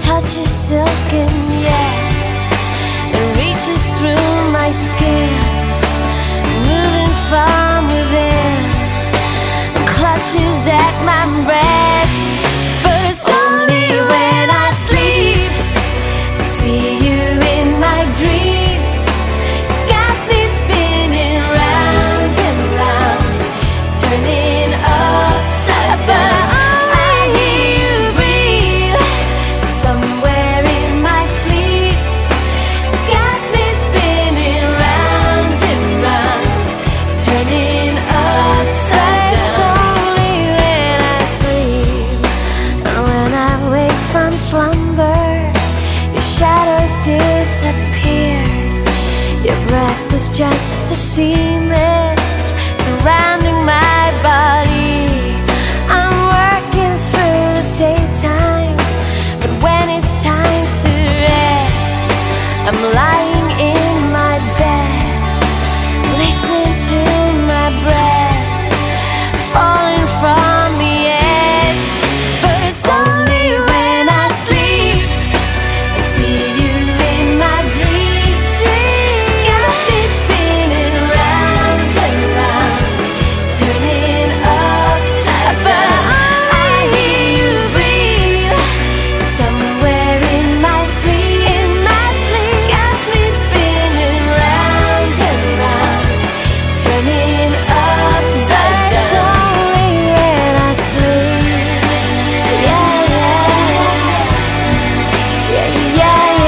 touch is silken yet it reaches through my skin, moving from within, clutches at my breast. But it's only when I sleep, see you in my dreams, got me spinning round and round, turning upside down. I hear you breathe somewhere in my sleep, got me spinning round and round, turning upside down. It's only when I sleep, and when I wake from slumber, your shadows disappear. Your breath is just a sea mist surrounding my body. I'm working through the daytime, but when it's time to rest, I'm lying in my bed, listening to my breath falling from the edge. But it's only when I sleep, I see you in my dream, got me spinning round and round, turning upside down. I hear you breathe somewhere in my sleep, got me spinning round and round, turning upside down. It's only when I sleep, yeah, yeah, yeah, yeah,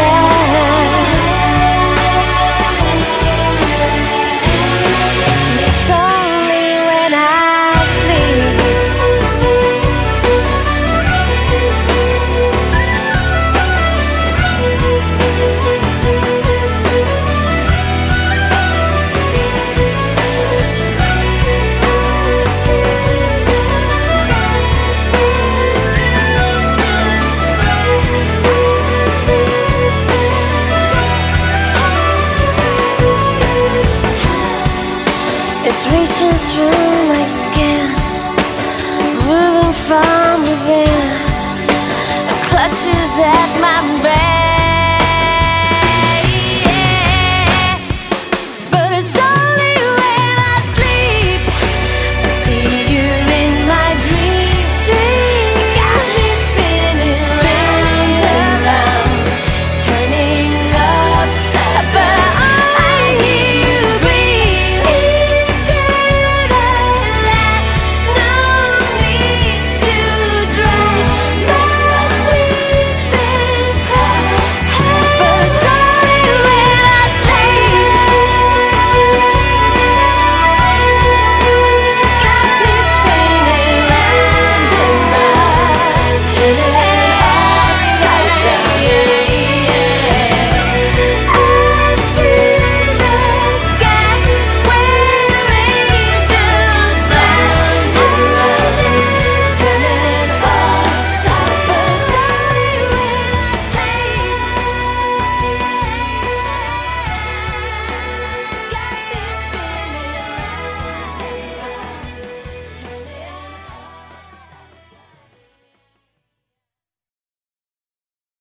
yeah. It's only when I sleep. It's reaching through my skin, moving from within, it clutches at